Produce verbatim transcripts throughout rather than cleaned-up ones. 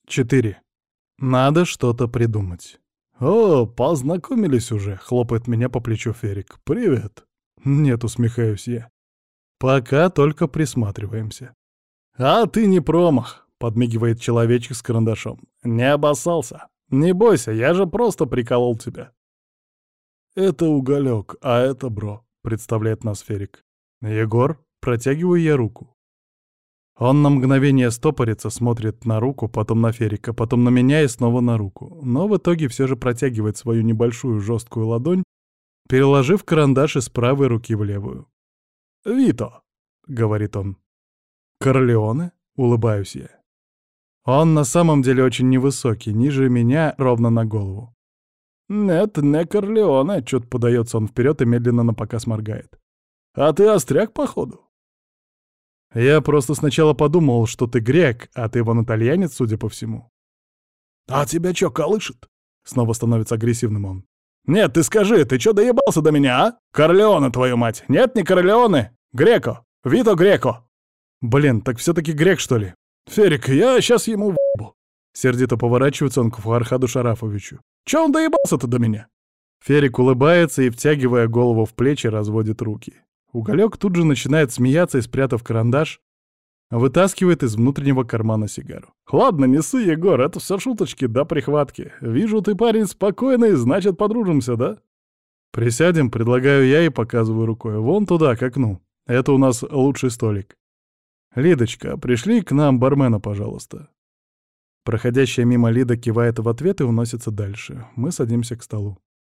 Четыре. Надо что-то придумать. «О, познакомились уже», — хлопает меня по плечу Ферик. «Привет». «Нет», — усмехаюсь я. «Пока только присматриваемся». «А ты не промах», — подмигивает человечек с карандашом. «Не обоссался. Не бойся, я же просто приколол тебя». «Это Уголек, а это Бро», — представляет нас Ферик. «Егор?» — протягиваю я руку. Он на мгновение стопорится, смотрит на руку, потом на Ферика, потом на меня и снова на руку. Но в итоге все же протягивает свою небольшую жесткую ладонь, переложив карандаш из правой руки в левую. «Вито», — говорит он. «Корлеоне?» — улыбаюсь я. Он на самом деле очень невысокий, ниже меня ровно на голову. «Нет, не Корлеоне», — чуть подается он вперед и медленно напоказ моргает. «А ты остряк, походу?» Я просто сначала подумал, что ты грек, а ты вон итальянец, судя по всему. «А тебя чё, колышет?» — снова становится агрессивным он. «Нет, ты скажи, ты чё доебался до меня, а? Корлеоне, твою мать! Нет, не Корлеоне! Греко! Вито Греко!» «Блин, так все-таки грек, что ли?» «Ферик, я сейчас ему в***бу!» Сердито поворачивается он к Фархаду Шарафовичу. «Чё он доебался-то до меня?» Ферик улыбается и, втягивая голову в плечи, разводит руки. Уголек тут же начинает смеяться и, спрятав карандаш, вытаскивает из внутреннего кармана сигару. «Ладно, не ссы, Егор, это все шуточки да прихватки. Вижу, ты парень спокойный, значит, подружимся, да?» «Присядем», — предлагаю я и показываю рукой. «Вон туда, к окну. Это у нас лучший столик. Лидочка, пришли к нам бармена, пожалуйста». Проходящая мимо Лида кивает в ответ и уносится дальше. Мы садимся к столу.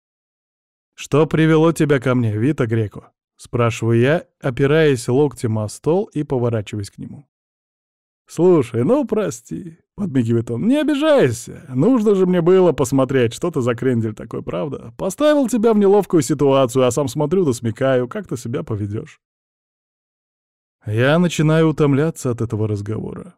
«Что привело тебя ко мне, Вито Греко?» — спрашиваю я, опираясь локтем о стол и поворачиваясь к нему. «Слушай, ну прости», — подмигивает он, — «не обижайся. Нужно же мне было посмотреть, что ты за крендель такой, правда? Поставил тебя в неловкую ситуацию, а сам смотрю да смекаю, как ты себя поведешь». Я начинаю утомляться от этого разговора.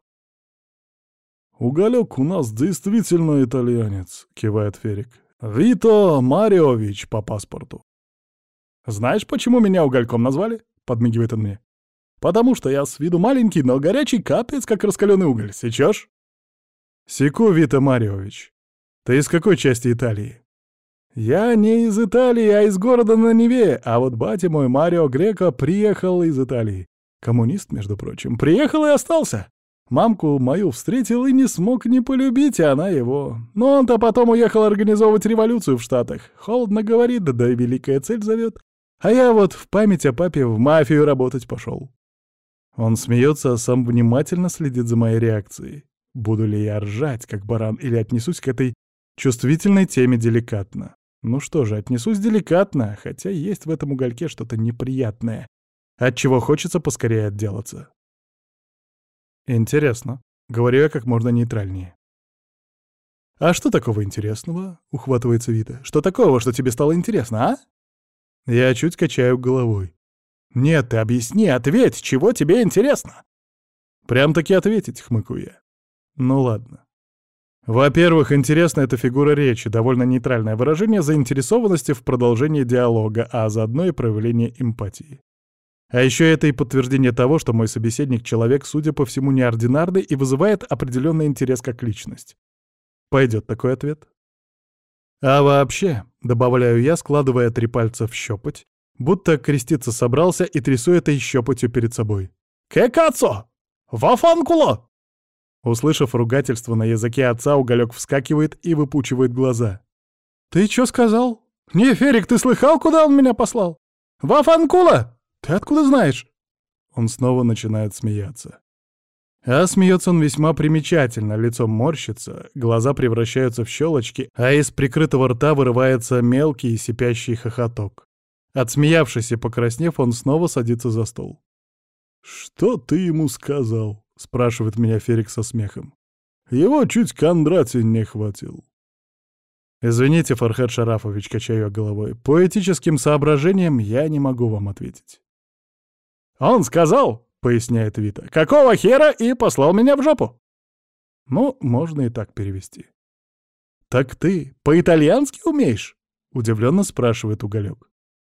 «Уголек у нас действительно итальянец», — кивает Ферик. «Вито Мариович по паспорту». «Знаешь, почему меня угольком назвали?» — подмигивает он мне. «Потому что я с виду маленький, но горячий капец, как раскаленный уголь. Сечешь?» «Секу, Вито Мариович. Ты из какой части Италии?» «Я не из Италии, а из города на Неве, а вот батя мой Марио Греко приехал из Италии. Коммунист, между прочим. Приехал и остался. Мамку мою встретил и не смог не полюбить, а она его. Но он-то потом уехал организовывать революцию в Штатах. Холодно говорит, да и великая цель зовет. А я вот в память о папе в мафию работать пошел». Он смеется, а сам внимательно следит за моей реакцией. Буду ли я ржать, как баран, или отнесусь к этой чувствительной теме деликатно? Ну что же, отнесусь деликатно, хотя есть в этом угольке что-то неприятное, от чего хочется поскорее отделаться. «Интересно», — говорю я как можно нейтральнее. «А что такого интересного?» — ухватывается Вита. «Что такого, что тебе стало интересно, а?» Я чуть качаю головой. «Нет, ты объясни, ответь, чего тебе интересно?» «Прям-таки ответить», — хмыкаю я. «Ну ладно. Во-первых, интересно эта фигура речи, довольно нейтральное выражение заинтересованности в продолжении диалога, а заодно и проявление эмпатии. А еще это и подтверждение того, что мой собеседник — человек, судя по всему, неординарный и вызывает определенный интерес как личность. Пойдет такой ответ?» «А вообще», — добавляю я, складывая три пальца в щепоть, будто креститься собрался и трясу этой щепотью перед собой. «Кекацо! Вафанкуло!» Услышав ругательство на языке отца, уголек вскакивает и выпучивает глаза. «Ты чё сказал? Не, Ферик, ты слыхал, куда он меня послал? Вафанкула! Ты откуда знаешь?» Он снова начинает смеяться. А смеется он весьма примечательно, лицо морщится, глаза превращаются в щелочки, а из прикрытого рта вырывается мелкий сипящий хохоток. Отсмеявшись и покраснев, он снова садится за стол. «Что ты ему сказал?» — спрашивает меня Ферик со смехом. «Его чуть Кондратий не хватил». «Извините, Фархад Шарафович», — качаю я головой, — «по этическим соображениям я не могу вам ответить». «Он сказал», — поясняет Вита, — «какого хера?» и послал меня в жопу. Ну, можно и так перевести. «Так ты по-итальянски умеешь?» — удивленно спрашивает Уголек.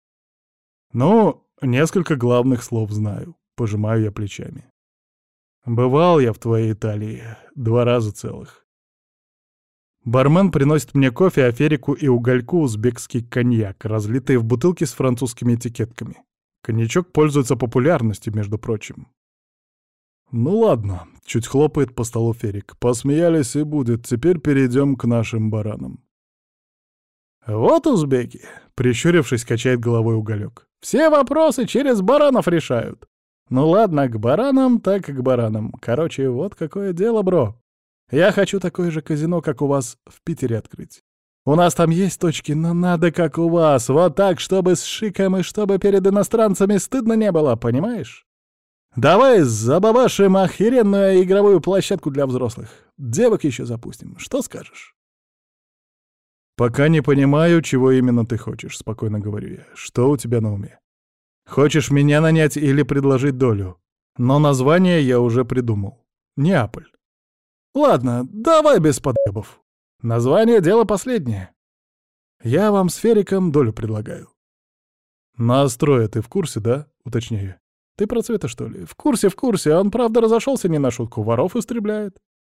«Ну, несколько главных слов знаю», — пожимаю я плечами. «Бывал я в твоей Италии два раза целых. Бармен приносит мне кофе, а Ферику и Угольку узбекский коньяк, разлитый в бутылке с французскими этикетками. Коньячок пользуется популярностью, между прочим. «Ну ладно», — чуть хлопает по столу Ферик. «Посмеялись и будет. Теперь перейдем к нашим баранам». «Вот узбеки», — прищурившись, качает головой Уголек. «Все вопросы через баранов решают». «Ну ладно, к баранам, так к баранам. Короче, вот какое дело, бро. Я хочу такое же казино, как у вас в Питере открыть. У нас там есть точки, но надо как у вас. Вот так, чтобы с шиком и чтобы перед иностранцами стыдно не было, понимаешь? Давай забабашим охеренную игровую площадку для взрослых. Девок еще запустим. Что скажешь?» «Пока не понимаю, чего именно ты хочешь», — спокойно говорю я. «Что у тебя на уме? Хочешь меня нанять или предложить долю? Но название я уже придумал. Неаполь». «Ладно, давай без подъебов. Название — дело последнее. Я вам с Фериком долю предлагаю». «На Строя ты в курсе, да?» — уточняю. «Ты про Цвета, что ли?» «В курсе, в курсе. Он, правда, разошелся не на шутку. Воров истребляет».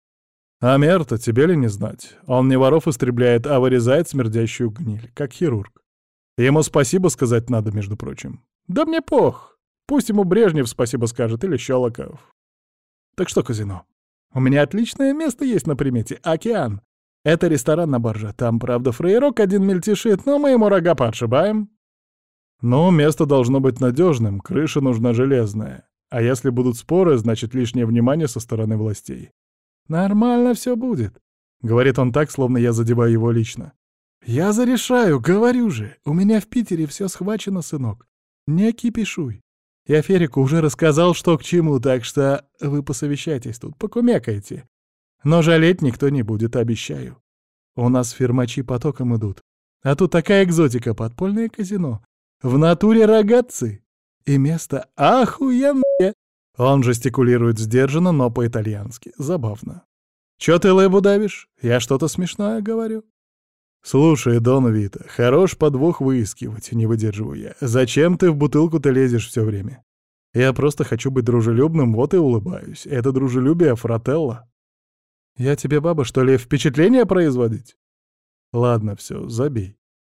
«А Мерта, тебе ли не знать? Он не воров истребляет, а вырезает смердящую гниль, как хирург. Ему спасибо сказать надо, между прочим». «Да мне пох. Пусть ему Брежнев спасибо скажет или Щелоков». «Так что, казино? У меня отличное место есть на примете. Океан. Это ресторан на барже. Там, правда, фраерок один мельтешит, но мы ему рога подшибаем». «Ну, место должно быть надежным, крыша нужна железная. А если будут споры, значит лишнее внимание со стороны властей». «Нормально все будет», — говорит он так, словно я задеваю его лично. «Я зарешаю, говорю же. У меня в Питере все схвачено, сынок. Не кипишуй. Я Ферику уже рассказал, что к чему, так что вы посовещайтесь тут, покумекайте. Но жалеть никто не будет, обещаю. У нас фирмачи потоком идут. А тут такая экзотика, подпольное казино. В натуре рогатцы. И место охуенное». Он жестикулирует сдержанно, но по-итальянски. Забавно. «Чё ты лыбу давишь? Я что-то смешное говорю?» «Слушай, Дон Вита, хорош подвох выискивать, не выдерживаю я. Зачем ты в бутылку-то лезешь все время? Я просто хочу быть дружелюбным, вот и улыбаюсь. Это дружелюбие, фрателло. Я тебе, баба, что ли, впечатление производить?» «Ладно, все, забей».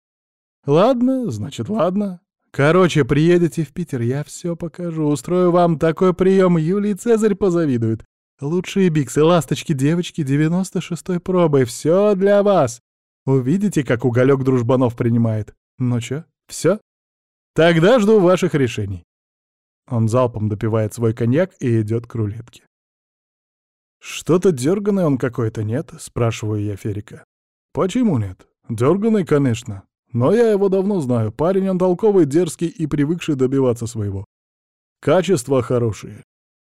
«Ладно, значит, ладно. Короче, приедете в Питер, я все покажу. Устрою вам такой прием, Юлий Цезарь позавидует. Лучшие биксы, ласточки, девочки, девяносто шестой пробой. Все для вас. Увидите, как Уголек дружбанов принимает. Ну чё, все? Тогда жду ваших решений». Он залпом допивает свой коньяк и идет к рулетке. «Что-то дерганый он какой-то, нет?» — спрашиваю я Ферика. «Почему нет? Дерганый, конечно. Но я его давно знаю. Парень он толковый, дерзкий и привыкший добиваться своего. Качества хорошие.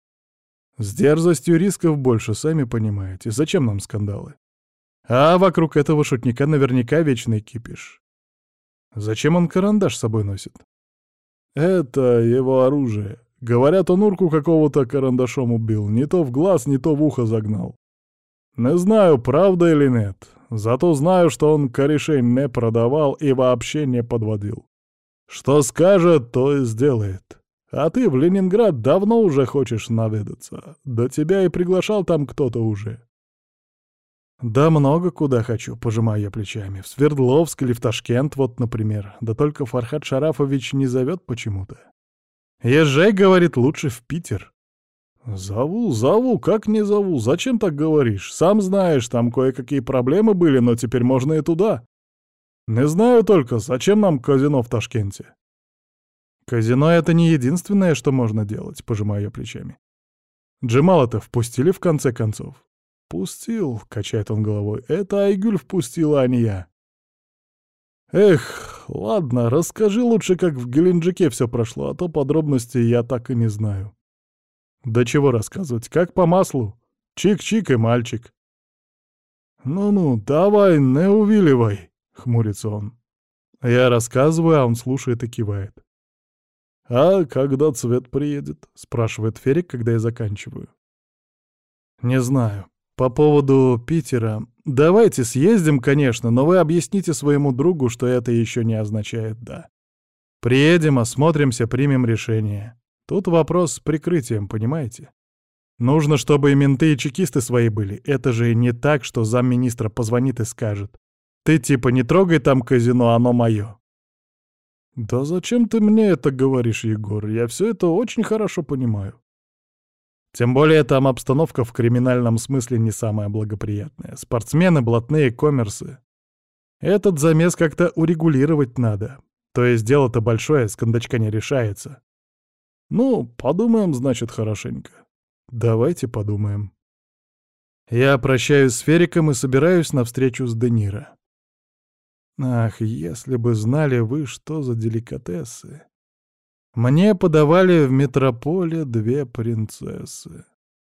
С дерзостью рисков больше, сами понимаете. Зачем нам скандалы? А вокруг этого шутника наверняка вечный кипиш. Зачем он карандаш с собой носит? Это его оружие. Говорят, он урку какого-то карандашом убил. Не то в глаз, не то в ухо загнал. Не знаю, правда или нет. Зато знаю, что он корешей не продавал и вообще не подводил. Что скажет, то и сделает. А ты в Ленинград давно уже хочешь наведаться. Да тебя и приглашал там кто-то уже. Да много куда хочу, пожимаю я плечами. В Свердловск или в Ташкент, вот, например. Да только Фархад Шарафович не зовет почему-то. Езжай, говорит, лучше в Питер. «Зову, зову, как не зову? Зачем так говоришь? Сам знаешь, там кое-какие проблемы были, но теперь можно и туда. Не знаю только, зачем нам казино в Ташкенте?» «Казино — это не единственное, что можно делать», — пожимаю я плечами. «Джемала-то впустили в конце концов?» «Пустил», — качает он головой. «Это Айгуль впустила, а не я». «Эх, ладно, расскажи лучше, как в Геленджике все прошло, а то подробностей я так и не знаю». «Да чего рассказывать, как по маслу. Чик-чик и мальчик». «Ну-ну, давай, не увиливай», — хмурится он. Я рассказываю, а он слушает и кивает. «А когда Цвет приедет?» — спрашивает Ферик, когда я заканчиваю. «Не знаю. По поводу Питера. Давайте съездим, конечно, но вы объясните своему другу, что это еще не означает «да». Приедем, осмотримся, примем решение. Тут вопрос с прикрытием, понимаете? Нужно, чтобы и менты, и чекисты свои были. Это же не так, что замминистра позвонит и скажет: «Ты типа не трогай там казино, оно мое». «Да зачем ты мне это говоришь, Егор? Я все это очень хорошо понимаю». Тем более там обстановка в криминальном смысле не самая благоприятная. Спортсмены, блатные, коммерсы. Этот замес как-то урегулировать надо. То есть дело-то большое, с кондачка не решается. Ну, подумаем, значит, хорошенько. Давайте подумаем. Я прощаюсь с Фериком и собираюсь на встречу с Де Ниро. Ах, если бы знали вы, что за деликатесы. Мне подавали в метрополе две принцессы.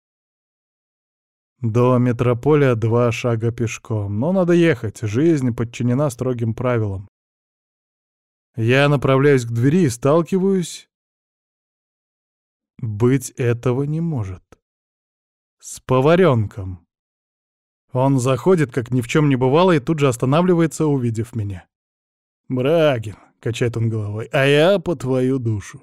До метрополя два шага пешком, но надо ехать, жизнь подчинена строгим правилам. Я направляюсь к двери и сталкиваюсь... Быть этого не может. С поваренком. Он заходит, как ни в чем не бывало, и тут же останавливается, увидев меня. «Брагин», — качает он головой, — «а я по твою душу».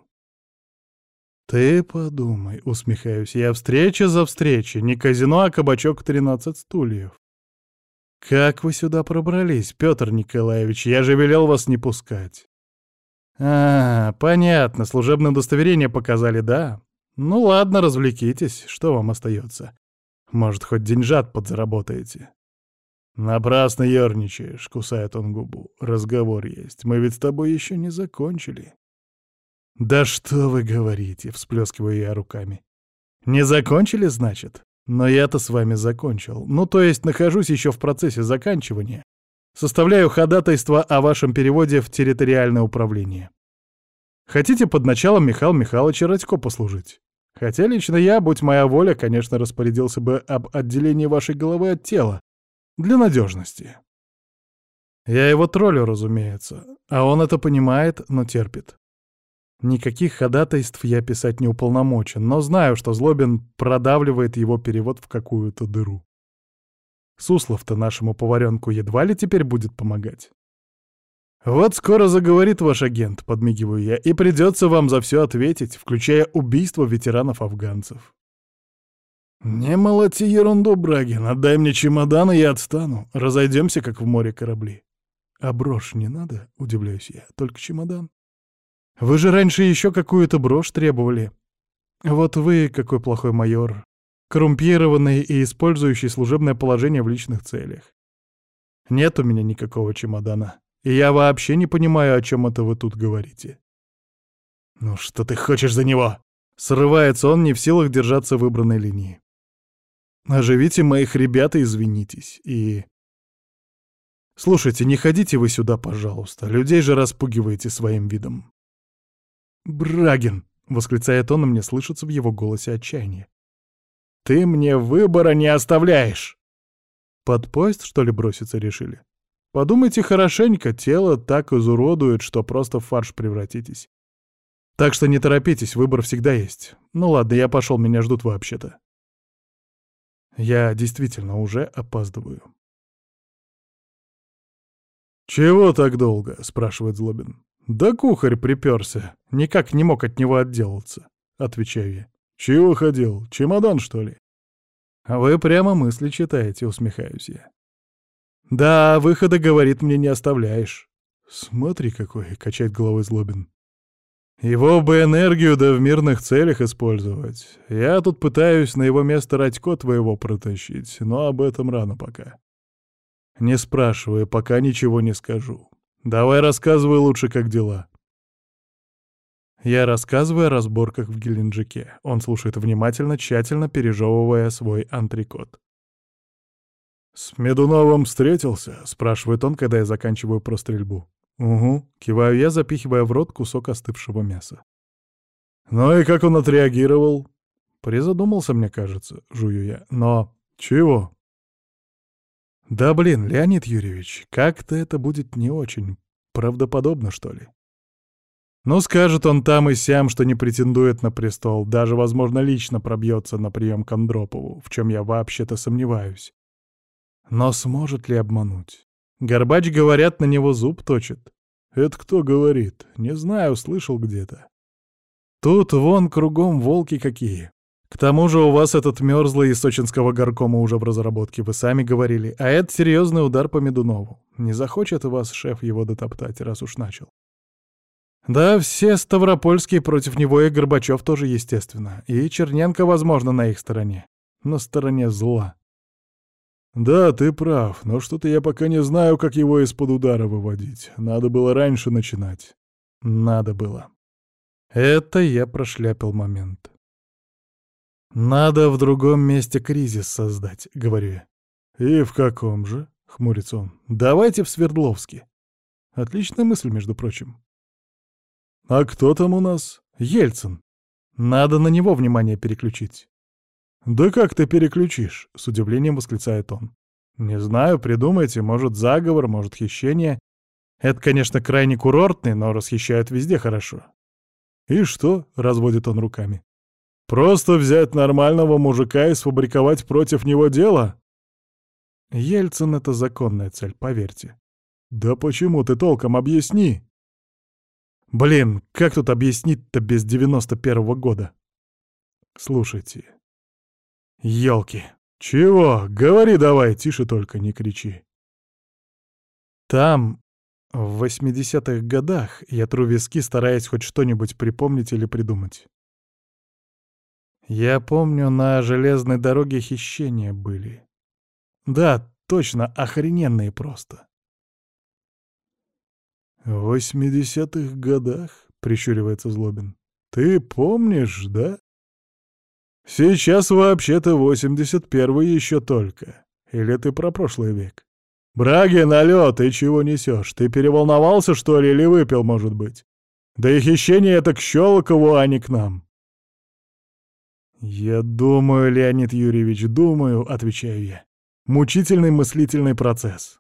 «Ты подумай», — усмехаюсь я, — «встреча за встречей, не казино, а кабачок тринадцать стульев». «Как вы сюда пробрались, Петр Николаевич? Я же велел вас не пускать». «А, понятно, служебное удостоверение показали, да? Ну ладно, развлекитесь, что вам остается? Может, хоть деньжат подзаработаете?» «Напрасно ерничаешь», — кусает он губу. «Разговор есть, мы ведь с тобой еще не закончили». «Да что вы говорите?» — всплескиваю я руками. «Не закончили, значит? Но я-то с вами закончил. Ну, то есть нахожусь еще в процессе заканчивания. Составляю ходатайство о вашем переводе в территориальное управление. Хотите под началом Михаила Михайловича Радько послужить? Хотя лично я, будь моя воля, конечно, распорядился бы об отделении вашей головы от тела. Для надежности. Я его троллю, разумеется, а он это понимает, но терпит. Никаких ходатайств я писать не уполномочен, но знаю, что Злобин продавливает его перевод в какую-то дыру. Суслов-то нашему поваренку едва ли теперь будет помогать. «Вот скоро заговорит ваш агент», — подмигиваю я, — «и придется вам за все ответить, включая убийство ветеранов-афганцев». «Не молоти ерунду, Брагин, отдай мне чемодан, и я отстану. Разойдемся, как в море корабли». «А брошь не надо?» — удивляюсь я. «Только чемодан». «Вы же раньше еще какую-то брошь требовали». «Вот вы какой плохой майор, коррумпированный и использующий служебное положение в личных целях. Нет у меня никакого чемодана, и я вообще не понимаю, о чем это вы тут говорите». «Ну что ты хочешь за него?» Срывается он, не в силах держаться выбранной линии. «Оживите моих ребят и извинитесь, и...» «Слушайте, не ходите вы сюда, пожалуйста, людей же распугиваете своим видом». «Брагин!» — восклицает он, и мне слышится в его голосе отчаяние. «Ты мне выбора не оставляешь!» Под поезд, что ли, броситься решили? Подумайте хорошенько, тело так изуродует, что просто в фарш превратитесь. Так что не торопитесь, выбор всегда есть. Ну ладно, я пошел, меня ждут вообще-то. Я действительно уже опаздываю. «Чего так долго?» — спрашивает Злобин. «Да кухарь приперся. Никак не мог от него отделаться», — отвечаю я. «Чего ходил? Чемодан, что ли?» «Вы прямо мысли читаете», — усмехаюсь я. «Да, выхода, говорит, мне не оставляешь». «Смотри какой», — качает головой Злобин. «Его бы энергию да в мирных целях использовать. Я тут пытаюсь на его место Радько твоего протащить, но об этом рано пока. Не спрашивай, пока ничего не скажу. Давай рассказывай лучше, как дела». Я рассказываю о разборках в Геленджике. Он слушает внимательно, тщательно пережевывая свой антрикот. «С Медуновым встретился?» — спрашивает он, когда я заканчиваю про стрельбу. «Угу», — киваю я, запихивая в рот кусок остывшего мяса. «Ну и как он отреагировал?» «Призадумался, мне кажется», — жую я. «Но чего?» «Да блин, Леонид Юрьевич, как-то это будет не очень правдоподобно, что ли?» «Ну, скажет он там и сям, что не претендует на престол, даже, возможно, лично пробьется на прием к Андропову, в чем я вообще-то сомневаюсь. Но сможет ли обмануть? Горбач, говорят, на него зуб точит». «Это кто говорит? Не знаю, слышал где-то». «Тут вон кругом волки какие. К тому же у вас этот мерзлый из сочинского горкома уже в разработке, вы сами говорили, а это серьезный удар по Медунову. Не захочет вас шеф его дотоптать, раз уж начал. Да, все Ставропольские против него и Горбачев тоже, естественно. И Черненко, возможно, на их стороне. На стороне зла. Да, ты прав, но что-то я пока не знаю, как его из-под удара выводить. Надо было раньше начинать. Надо было. Это я прошляпил момент. «Надо в другом месте кризис создать», — говорю я. «И в каком же?» — хмурится он. «Давайте в Свердловске». Отличная мысль, между прочим. «А кто там у нас?» «Ельцин. Надо на него внимание переключить». «Да как ты переключишь?» — с удивлением восклицает он. «Не знаю, придумайте, может, заговор, может, хищение. Это, конечно, крайне курортный, но расхищают везде хорошо». «И что?» — разводит он руками. «Просто взять нормального мужика и сфабриковать против него дело?» Ельцин — это законная цель, поверьте. «Да почему ты толком объясни?» «Блин, как тут объяснить-то без девяносто первого года?» «Слушайте. Ёлки. Чего? Говори давай, тише только, не кричи». Там, в восьмидесятых годах, я тру виски, стараясь хоть что-нибудь припомнить или придумать. Я помню, на железной дороге хищения были. Да, точно, охрененные просто. «В восьмидесятых годах?» — прищуривается Злобин. «Ты помнишь, да? Сейчас вообще-то восемьдесят первый еще только. Или ты про прошлый век? Брагин, алло, ты чего несешь? Ты переволновался, что ли, или выпил, может быть? Да и хищение это к Щелокову, а не к нам». «Я думаю, Леонид Юрьевич, думаю», — отвечаю я. «Мучительный мыслительный процесс».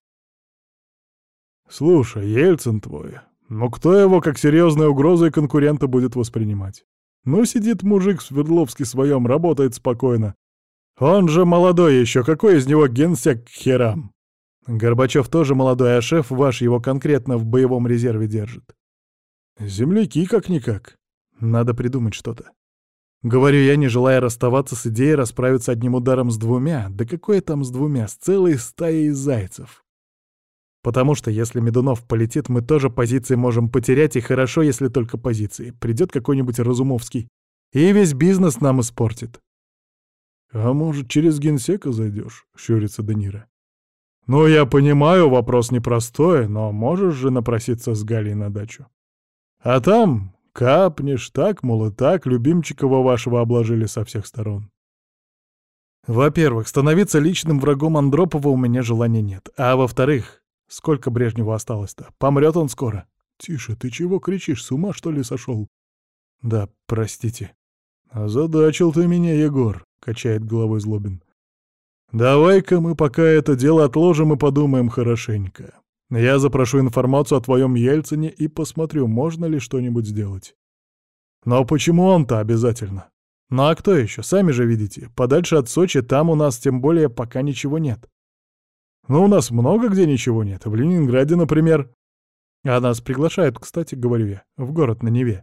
«Слушай, Ельцин твой, ну кто его как серьезную угрозу и конкурента будет воспринимать? Ну сидит мужик в Свердловске своем, работает спокойно. Он же молодой еще, какой из него генсек к херам? Горбачев тоже молодой, а шеф ваш его конкретно в боевом резерве держит. Земляки как-никак. Надо придумать что-то. Говорю я, не желая расставаться с идеей расправиться одним ударом с двумя. Да какое там с двумя? С целой стаей зайцев. Потому что если Медунов полетит, мы тоже позиции можем потерять, и хорошо, если только позиции. Придет какой-нибудь Разумовский, и весь бизнес нам испортит. «А может, через генсека зайдешь?» — щурится Де Ниро. «Ну, я понимаю, вопрос непростой, но можешь же напроситься с Галей на дачу. А там капнешь, так, мол, и так, любимчикова вашего обложили со всех сторон». Во-первых, становиться личным врагом Андропова у меня желания нет. А во-вторых, сколько Брежневу осталось-то? Помрет он скоро. «Тише, ты чего кричишь, с ума что ли сошел?» «Да, простите». «Озадачил ты меня, Егор», — качает головой Злобин. «Давай-ка мы пока это дело отложим и подумаем хорошенько. Я запрошу информацию о твоем Ельцине и посмотрю, можно ли что-нибудь сделать. Но почему он-то обязательно? Ну а кто еще? Сами же видите, подальше от Сочи там у нас тем более пока ничего нет. Ну у нас много где ничего нет, в Ленинграде, например. А нас приглашают, кстати, говорю я, в город на Неве.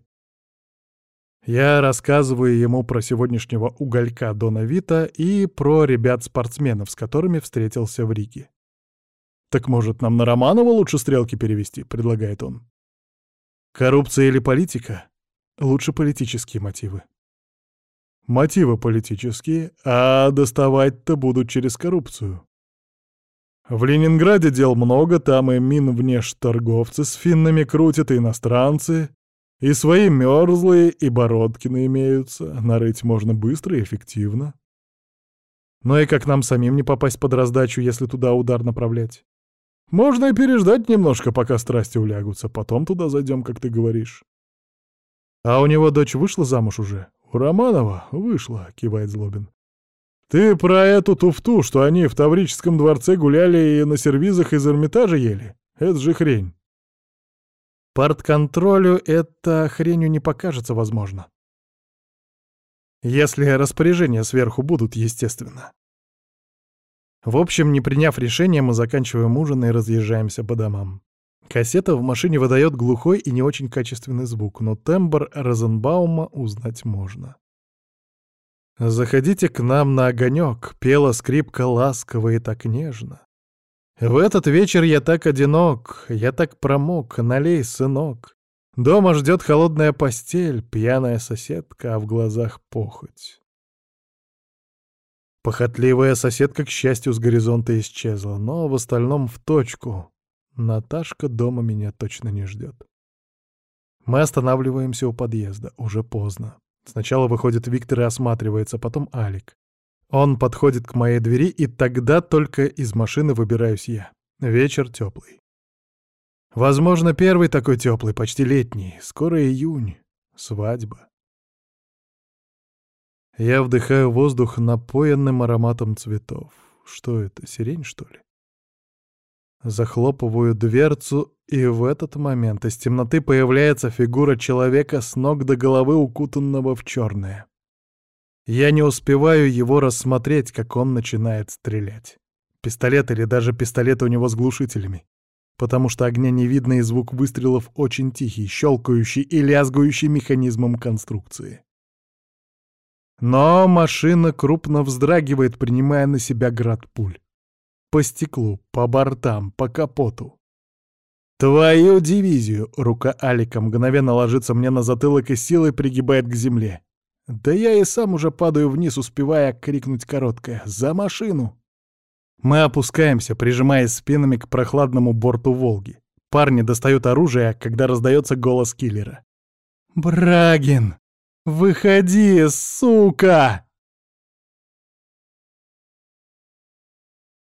Я рассказываю ему про сегодняшнего уголька Дона Вита и про ребят-спортсменов, с которыми встретился в Риге. «Так, может, нам на Романова лучше стрелки перевести?» — предлагает он. «Коррупция или политика?» «Лучше политические мотивы». «Мотивы политические, а доставать-то будут через коррупцию. В Ленинграде дел много, там и Минвнешторговцы с финнами крутят, и иностранцы. И свои мерзлые, и Бородкины имеются. Нарыть можно быстро и эффективно. Ну и как нам самим не попасть под раздачу, если туда удар направлять? Можно и переждать немножко, пока страсти улягутся. Потом туда зайдем, как ты говоришь». «А у него дочь вышла замуж уже?» «У Романова вышла», — кивает Злобин. «Ты про эту туфту, что они в Таврическом дворце гуляли и на сервизах из Эрмитажа ели? Это же хрень». Партконтролю это хренью не покажется, возможно. Если распоряжения сверху будут, естественно. В общем, не приняв решения, мы заканчиваем ужин и разъезжаемся по домам. Кассета в машине выдает глухой и не очень качественный звук, но тембр Розенбаума узнать можно. «Заходите к нам на огонек», — пела скрипка ласково и так нежно. В этот вечер я так одинок, я так промок, налей, сынок. Дома ждет холодная постель, пьяная соседка, а в глазах похоть. Похотливая соседка, к счастью, с горизонта исчезла, но в остальном в точку. Наташка дома меня точно не ждет. Мы останавливаемся у подъезда, уже поздно. Сначала выходит Виктор и осматривается, потом Алик. Он подходит к моей двери, и тогда только из машины выбираюсь я. Вечер теплый. Возможно, первый такой теплый, почти летний. Скоро июнь. Свадьба. Я вдыхаю воздух напоенным ароматом цветов. Что это, сирень, что ли? Захлопываю дверцу, и в этот момент из темноты появляется фигура человека с ног до головы, укутанного в черное. Я не успеваю его рассмотреть, как он начинает стрелять. Пистолет или даже пистолеты у него с глушителями. Потому что огня не видно, и звук выстрелов очень тихий, щелкающий и лязгающий механизмом конструкции. Но машина крупно вздрагивает, принимая на себя град пуль. По стеклу, по бортам, по капоту. «Твою дивизию!» — рука Алика мгновенно ложится мне на затылок и силой пригибает к земле. Да я и сам уже падаю вниз, успевая крикнуть короткое «За машину!». Мы опускаемся, прижимаясь спинами к прохладному борту «Волги». Парни достают оружие, когда раздается голос киллера. «Брагин! Выходи, сука!»